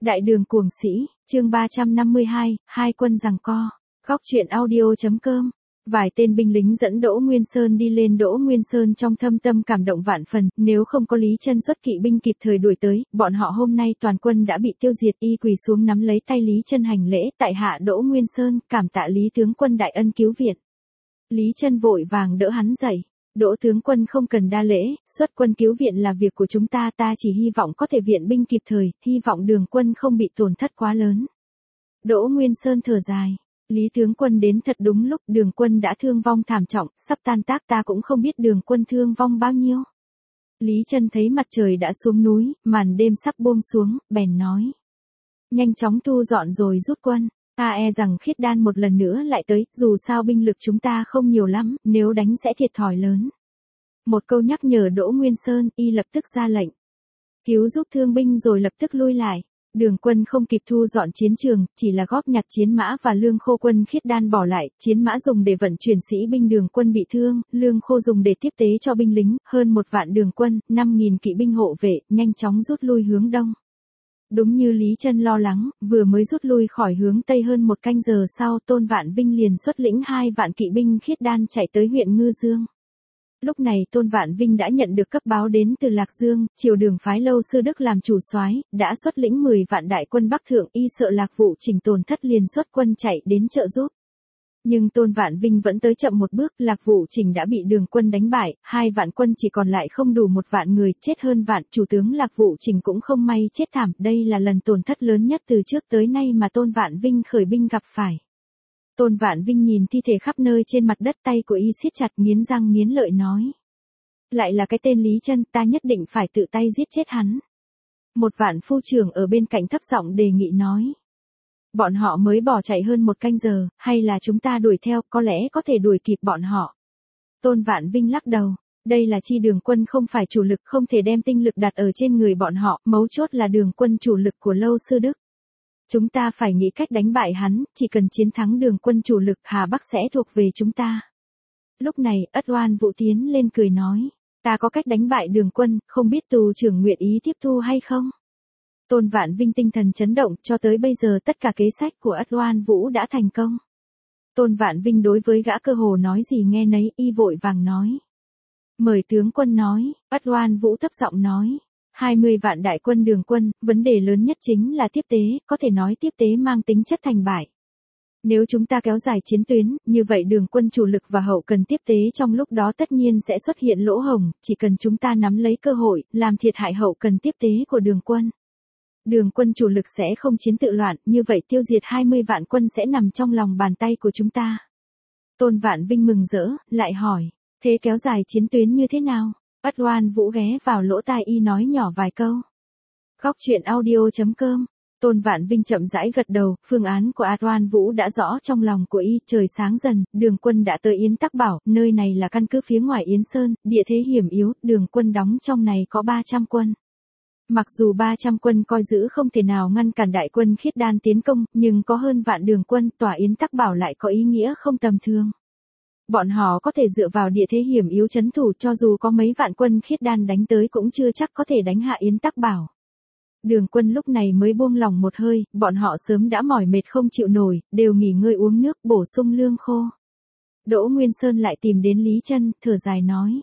Đại đường cuồng sĩ, chương 352, hai quân giằng co. Góc truyện audio.com. Vài tên binh lính dẫn Đỗ Nguyên Sơn đi lên. Đỗ Nguyên Sơn trong thâm tâm cảm động vạn phần, nếu không có Lý Chân xuất kỵ binh kịp thời đuổi tới, bọn họ hôm nay toàn quân đã bị tiêu diệt. Y quỳ xuống nắm lấy tay Lý Chân hành lễ, tại hạ Đỗ Nguyên Sơn, cảm tạ Lý tướng quân đại ân cứu viện. Lý Chân vội vàng đỡ hắn dậy. Đỗ tướng quân không cần đa lễ, xuất quân cứu viện là việc của chúng ta, ta chỉ hy vọng có thể viện binh kịp thời, hy vọng đường quân không bị tổn thất quá lớn. Đỗ Nguyên Sơn thở dài. Lý tướng quân đến thật đúng lúc, đường quân đã thương vong thảm trọng, sắp tan tác, ta cũng không biết đường quân thương vong bao nhiêu. Lý Chân thấy mặt trời đã xuống núi, màn đêm sắp buông xuống, bèn nói. Nhanh chóng thu dọn rồi rút quân. Ta e rằng Khiết Đan một lần nữa lại tới, dù sao binh lực chúng ta không nhiều lắm, nếu đánh sẽ thiệt thòi lớn. Một câu nhắc nhở Đỗ Nguyên Sơn, y lập tức ra lệnh. Cứu giúp thương binh rồi lập tức lui lại. Đường quân không kịp thu dọn chiến trường, chỉ là góp nhặt chiến mã và lương khô quân Khiết Đan bỏ lại, chiến mã dùng để vận chuyển sĩ binh đường quân bị thương, lương khô dùng để tiếp tế cho binh lính, hơn 1 vạn đường quân, 5.000 kỵ binh hộ vệ, nhanh chóng rút lui hướng đông. Đúng như Lý Chân lo lắng, vừa mới rút lui khỏi hướng Tây hơn 1 canh giờ sau, Tôn Vạn Vinh liền xuất lĩnh 2 vạn kỵ binh Khiết Đan chạy tới huyện Ngư Dương. Lúc này Tôn Vạn Vinh đã nhận được cấp báo đến từ Lạc Dương, triều đường phái Lâu Sư Đức làm chủ soái, đã xuất lĩnh 10 vạn đại quân Bắc Thượng, y sợ Lạc Vụ Chỉnh tổn thất liền xuất quân chạy đến trợ giúp. Nhưng Tôn Vạn Vinh vẫn tới chậm một bước, Lạc Vụ Chỉnh đã bị đường quân đánh bại, 2 vạn quân chỉ còn lại không đủ 1 vạn người, chết hơn vạn, chủ tướng Lạc Vụ Chỉnh cũng không may chết thảm, đây là lần tổn thất lớn nhất từ trước tới nay mà Tôn Vạn Vinh khởi binh gặp phải. Tôn Vạn Vinh nhìn thi thể khắp nơi trên mặt đất, tay của y siết chặt, nghiến răng nghiến lợi nói. Lại là cái tên Lý Chân, ta nhất định phải tự tay giết chết hắn. Một vạn phu trưởng ở bên cạnh thấp giọng đề nghị nói. Bọn họ mới bỏ chạy hơn 1 canh giờ, hay là chúng ta đuổi theo, có lẽ có thể đuổi kịp bọn họ. Tôn Vạn Vinh lắc đầu. Đây là chi đường quân không phải chủ lực, không thể đem tinh lực đặt ở trên người bọn họ, mấu chốt là đường quân chủ lực của Lâu Sư Đức. Chúng ta phải nghĩ cách đánh bại hắn, chỉ cần chiến thắng đường quân chủ lực, Hà Bắc sẽ thuộc về chúng ta. Lúc này, Ất Oan Vũ tiến lên cười nói, ta có cách đánh bại đường quân, không biết tù trưởng nguyện ý tiếp thu hay không? Tôn Vạn Vinh tinh thần chấn động, cho tới bây giờ tất cả kế sách của Ất Oan Vũ đã thành công. Tôn Vạn Vinh đối với gã cơ hồ nói gì nghe nấy, y vội vàng nói. Mời tướng quân nói, Ất Oan Vũ thấp giọng nói. 20 vạn đại quân đường quân, vấn đề lớn nhất chính là tiếp tế, có thể nói tiếp tế mang tính chất thành bại. Nếu chúng ta kéo dài chiến tuyến, như vậy đường quân chủ lực và hậu cần tiếp tế trong lúc đó tất nhiên sẽ xuất hiện lỗ hổng, chỉ cần chúng ta nắm lấy cơ hội, làm thiệt hại hậu cần tiếp tế của đường quân. Đường quân chủ lực sẽ không chiến tự loạn, như vậy tiêu diệt 20 vạn quân sẽ nằm trong lòng bàn tay của chúng ta. Tôn Vạn Vinh mừng rỡ, lại hỏi, thế kéo dài chiến tuyến như thế nào? Ất Oan Vũ ghé vào lỗ tai y nói nhỏ vài câu. Góc truyện audio.com. Tôn Vạn Vinh chậm rãi gật đầu, phương án của Ất Oan Vũ đã rõ trong lòng của y, trời sáng dần, đường quân đã tới Yến Tắc Bảo, nơi này là căn cứ phía ngoài Yến Sơn, địa thế hiểm yếu, đường quân đóng trong này có 300 quân. Mặc dù 300 quân coi giữ không thể nào ngăn cản đại quân Khiết Đan tiến công, nhưng có hơn vạn đường quân, tỏa Yến Tắc Bảo lại có ý nghĩa không tầm thường. Bọn họ có thể dựa vào địa thế hiểm yếu trấn thủ, cho dù có mấy vạn quân Khiết Đan đánh tới cũng chưa chắc có thể đánh hạ Yến Tắc Bảo. Đường quân lúc này mới buông lòng một hơi, bọn họ sớm đã mỏi mệt không chịu nổi, đều nghỉ ngơi uống nước, bổ sung lương khô. Đỗ Nguyên Sơn lại tìm đến Lý Chân, thở dài nói.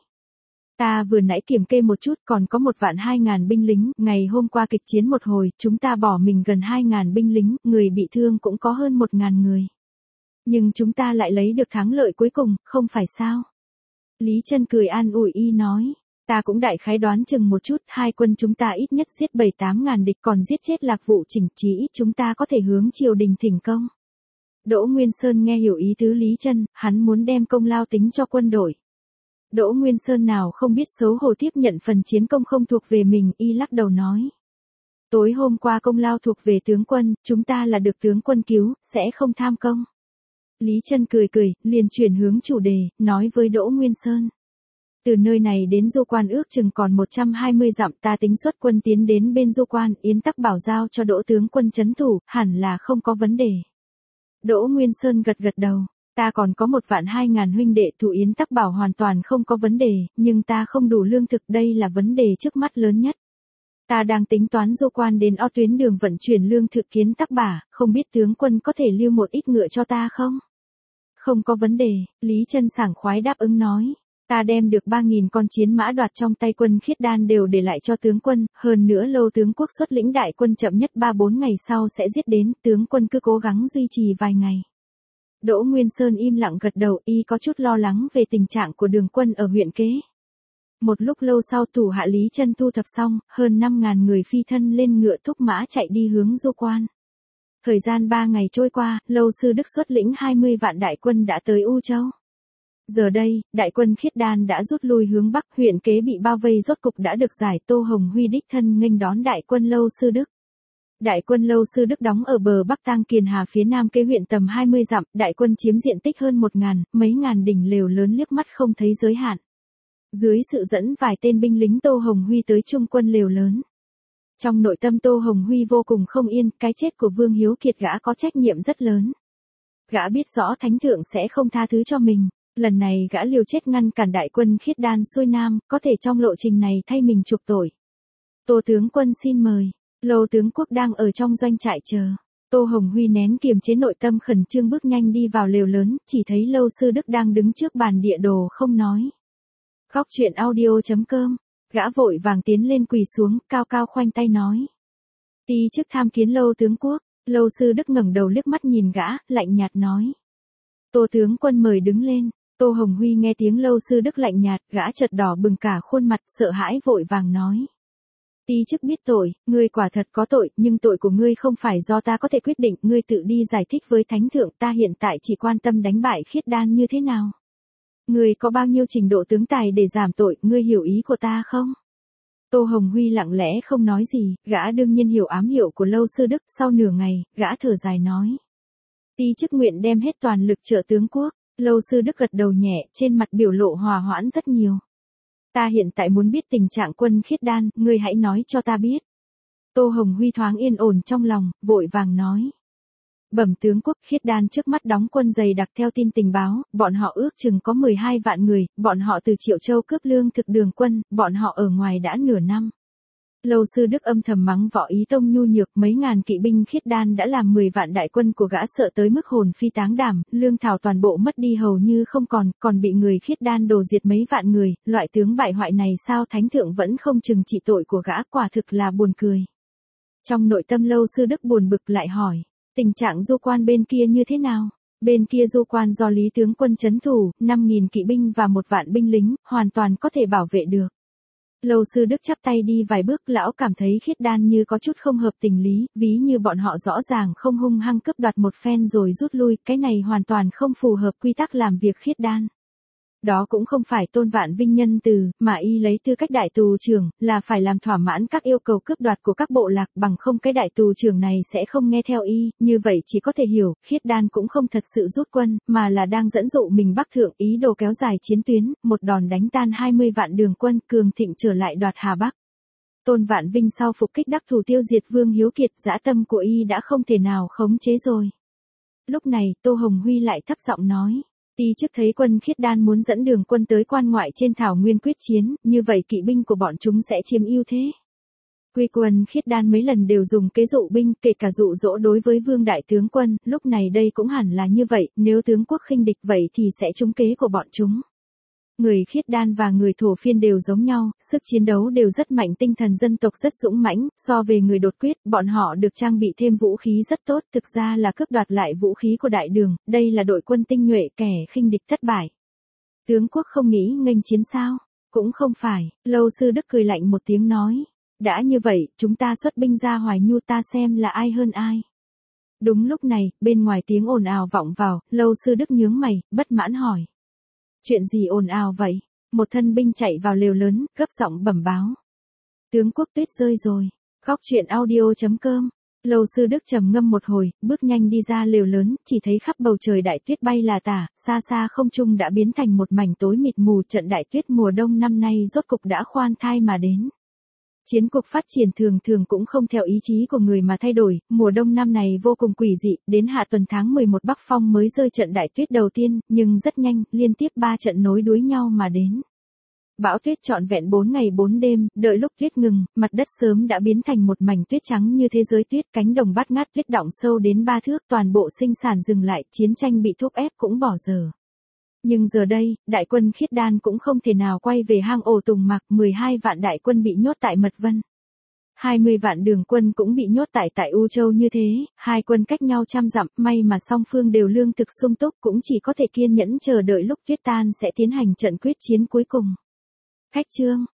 Ta vừa nãy kiểm kê một chút, còn có 1.200.000 binh lính, ngày hôm qua kịch chiến một hồi, chúng ta bỏ mình gần 2.000 binh lính, người bị thương cũng có hơn 1.000 người. Nhưng chúng ta lại lấy được thắng lợi cuối cùng, không phải sao? Lý Chân cười an ủi y nói, ta cũng đại khái đoán chừng một chút, 2 quân chúng ta ít nhất giết 7-8 ngàn địch, còn giết chết Lạc Vụ Chỉnh, chí ít chúng ta có thể hướng triều đình thỉnh công. Đỗ Nguyên Sơn nghe hiểu ý tứ Lý Chân, hắn muốn đem công lao tính cho quân đội. Đỗ Nguyên Sơn nào không biết xấu hổ tiếp nhận phần chiến công không thuộc về mình, y lắc đầu nói. Tối hôm qua công lao thuộc về tướng quân, chúng ta là được tướng quân cứu, sẽ không tham công. Lý Chân cười cười, liền chuyển hướng chủ đề, nói với Đỗ Nguyên Sơn. Từ nơi này đến Du Quan ước chừng còn 120 dặm, ta tính xuất quân tiến đến bên Du Quan, Yến Tắc Bảo giao cho Đỗ tướng quân trấn thủ, hẳn là không có vấn đề. Đỗ Nguyên Sơn gật gật đầu, ta còn có 1.200.000 huynh đệ thủ Yến Tắc Bảo hoàn toàn không có vấn đề, nhưng ta không đủ lương thực, đây là vấn đề trước mắt lớn nhất. Ta đang tính toán du quan đến O tuyến đường vận chuyển lương thực kiến Tắc Bả, không biết tướng quân có thể lưu một ít ngựa cho ta không? Không có vấn đề, Lý Chân sảng khoái đáp ứng nói. Ta đem được 3.000 con chiến mã đoạt trong tay quân Khiết Đan đều để lại cho tướng quân, hơn nữa Lâu tướng quốc xuất lĩnh đại quân chậm nhất 3-4 ngày sau sẽ giết đến, tướng quân cứ cố gắng duy trì vài ngày. Đỗ Nguyên Sơn im lặng gật đầu, y có chút lo lắng về tình trạng của đường quân ở huyện Kế. Một lúc lâu sau thủ hạ Lý Chân thu thập xong, hơn 5.000 người phi thân lên ngựa thúc mã chạy đi hướng du quan. Thời gian 3 ngày trôi qua, Lâu Sư Đức xuất lĩnh 20 vạn đại quân đã tới U Châu. Giờ đây, đại quân Khiết Đan đã rút lui hướng Bắc, huyện Kế bị bao vây rốt cục đã được giải. Tô Hồng Huy đích thân nghênh đón đại quân Lâu Sư Đức. Đại quân Lâu Sư Đức đóng ở bờ Bắc Tang Kiền Hà phía nam Kế huyện tầm 20 dặm, đại quân chiếm diện tích hơn 1.000, mấy ngàn đỉnh lều lớn liếc mắt không thấy giới hạn. Dưới sự dẫn vài tên binh lính Tô Hồng Huy tới chung quân lều lớn. Trong nội tâm Tô Hồng Huy vô cùng không yên, cái chết của Vương Hiếu Kiệt gã có trách nhiệm rất lớn. Gã biết rõ Thánh Thượng sẽ không tha thứ cho mình, lần này gã liều chết ngăn cản đại quân Khiết Đan xuôi nam, có thể trong lộ trình này thay mình chuộc tội. Tô tướng quân xin mời, Lâu tướng quốc đang ở trong doanh trại chờ. Tô Hồng Huy nén kiềm chế nội tâm khẩn trương bước nhanh đi vào lều lớn, chỉ thấy Lâu Sư Đức đang đứng trước bàn địa đồ không nói. Góc truyện audio.com, gã vội vàng tiến lên quỳ xuống, cao cao khoanh tay nói. Ti chức tham kiến Lâu tướng quốc. Lâu Sư Đức ngẩng đầu liếc mắt nhìn gã, lạnh nhạt nói. Tô tướng quân mời đứng lên. Tô Hồng Huy nghe tiếng Lâu Sư Đức lạnh nhạt, gã chợt đỏ bừng cả khuôn mặt, sợ hãi vội vàng nói. Ti chức biết tội, ngươi quả thật có tội, nhưng tội của ngươi không phải do ta có thể quyết định, ngươi tự đi giải thích với Thánh Thượng, ta hiện tại chỉ quan tâm đánh bại Khiết Đan như thế nào. Ngươi có bao nhiêu trình độ tướng tài để giảm tội, ngươi hiểu ý của ta không? Tô Hồng Huy lặng lẽ không nói gì, gã đương nhiên hiểu ám hiệu của Lâu Sư Đức, sau nửa ngày, gã thở dài nói. Ti chức nguyện đem hết toàn lực trợ tướng quốc. Lâu Sư Đức gật đầu nhẹ, trên mặt biểu lộ hòa hoãn rất nhiều. Ta hiện tại muốn biết tình trạng quân Khiết Đan, ngươi hãy nói cho ta biết. Tô Hồng Huy thoáng yên ổn trong lòng, vội vàng nói. Bẩm tướng quốc, Khiết Đan trước mắt đóng quân dày đặc theo tin tình báo, bọn họ ước chừng có 12 vạn người, bọn họ từ Triệu Châu cướp lương thực đường quân, bọn họ ở ngoài đã nửa năm. Lâu Sư Đức âm thầm mắng Võ Ý Tông nhu nhược, mấy ngàn kỵ binh Khiết Đan đã làm 10 vạn đại quân của gã sợ tới mức hồn phi táng đảm, lương thảo toàn bộ mất đi hầu như không còn bị người Khiết Đan đổ diệt mấy vạn người, loại tướng bại hoại này sao Thánh Thượng vẫn không trừng trị tội của gã, quả thực là buồn cười. Trong nội tâm Lâu Sư Đức buồn bực lại hỏi, tình trạng du quan bên kia như thế nào? Bên kia du quan do Lý tướng quân trấn thủ, 5.000 kỵ binh và 1 vạn binh lính, hoàn toàn có thể bảo vệ được. Lâu Sư Đức chắp tay đi vài bước, lão cảm thấy Khiết Đan như có chút không hợp tình lý, ví như bọn họ rõ ràng không hung hăng cướp đoạt một phen rồi rút lui, cái này hoàn toàn không phù hợp quy tắc làm việc Khiết Đan. Đó cũng không phải Tôn Vạn Vinh nhân từ, mà y lấy tư cách đại tù trưởng, là phải làm thỏa mãn các yêu cầu cướp đoạt của các bộ lạc, bằng không cái đại tù trưởng này sẽ không nghe theo y, như vậy chỉ có thể hiểu, Khiết Đan cũng không thật sự rút quân, mà là đang dẫn dụ mình Bắc thượng, ý đồ kéo dài chiến tuyến, một đòn đánh tan 20 vạn đường quân, cường thịnh trở lại đoạt Hà Bắc. Tôn Vạn Vinh sau phục kích đắc thủ tiêu diệt Vương Hiếu Kiệt, dã tâm của y đã không thể nào khống chế rồi. Lúc này, Tô Hồng Huy lại thấp giọng nói. Ti chức thấy quân Khiết Đan muốn dẫn đường quân tới quan ngoại trên thảo nguyên quyết chiến, như vậy kỵ binh của bọn chúng sẽ chiếm ưu thế. Quy quân Khiết Đan mấy lần đều dùng kế dụ binh, kể cả dụ dỗ đối với Vương đại tướng quân, lúc này đây cũng hẳn là như vậy, nếu tướng quốc khinh địch vậy thì sẽ trúng kế của bọn chúng. Người Khiết Đan và người Thổ Phiên đều giống nhau, sức chiến đấu đều rất mạnh, tinh thần dân tộc rất dũng mãnh, so về người đột quyết, bọn họ được trang bị thêm vũ khí rất tốt, thực ra là cướp đoạt lại vũ khí của đại đường, đây là đội quân tinh nhuệ, kẻ khinh địch thất bại. Tướng quốc không nghĩ nghênh chiến sao? Cũng không phải, Lâu Sư Đức cười lạnh một tiếng nói. Đã như vậy, chúng ta xuất binh ra Hoài Nhu ta xem là ai hơn ai. Đúng lúc này, bên ngoài tiếng ồn ào vọng vào, Lâu Sư Đức nhướng mày, bất mãn hỏi. Chuyện gì ồn ào vậy? Một thân binh chạy vào lều lớn, gấp giọng bẩm báo. Tướng quốc tuyết rơi rồi. Góc truyện audio.com. Lâu Sư Đức trầm ngâm một hồi, bước nhanh đi ra lều lớn, chỉ thấy khắp bầu trời đại tuyết bay là tả, xa xa không trung đã biến thành một mảnh tối mịt mù, trận đại tuyết mùa đông năm nay rốt cục đã khoan thai mà đến. Chiến cuộc phát triển thường thường cũng không theo ý chí của người mà thay đổi, mùa đông năm này vô cùng quỷ dị, đến hạ tuần tháng 11 Bắc Phong mới rơi trận đại tuyết đầu tiên, nhưng rất nhanh, liên tiếp 3 trận nối đuôi nhau mà đến. Bão tuyết trọn vẹn 4 ngày 4 đêm, đợi lúc tuyết ngừng, mặt đất sớm đã biến thành một mảnh tuyết trắng như thế giới tuyết, cánh đồng bát ngát tuyết đọng sâu đến 3 thước, toàn bộ sinh sản dừng lại, chiến tranh bị thúc ép cũng bỏ dở. Nhưng giờ đây, đại quân Khiết Đan cũng không thể nào quay về hang ổ Tùng Mạc, 12 vạn đại quân bị nhốt tại Mật Vân. 20 vạn đường quân cũng bị nhốt tại U Châu như thế, hai quân cách nhau trăm dặm, may mà song phương đều lương thực sung túc, cũng chỉ có thể kiên nhẫn chờ đợi lúc tuyết tan sẽ tiến hành trận quyết chiến cuối cùng. Khách chương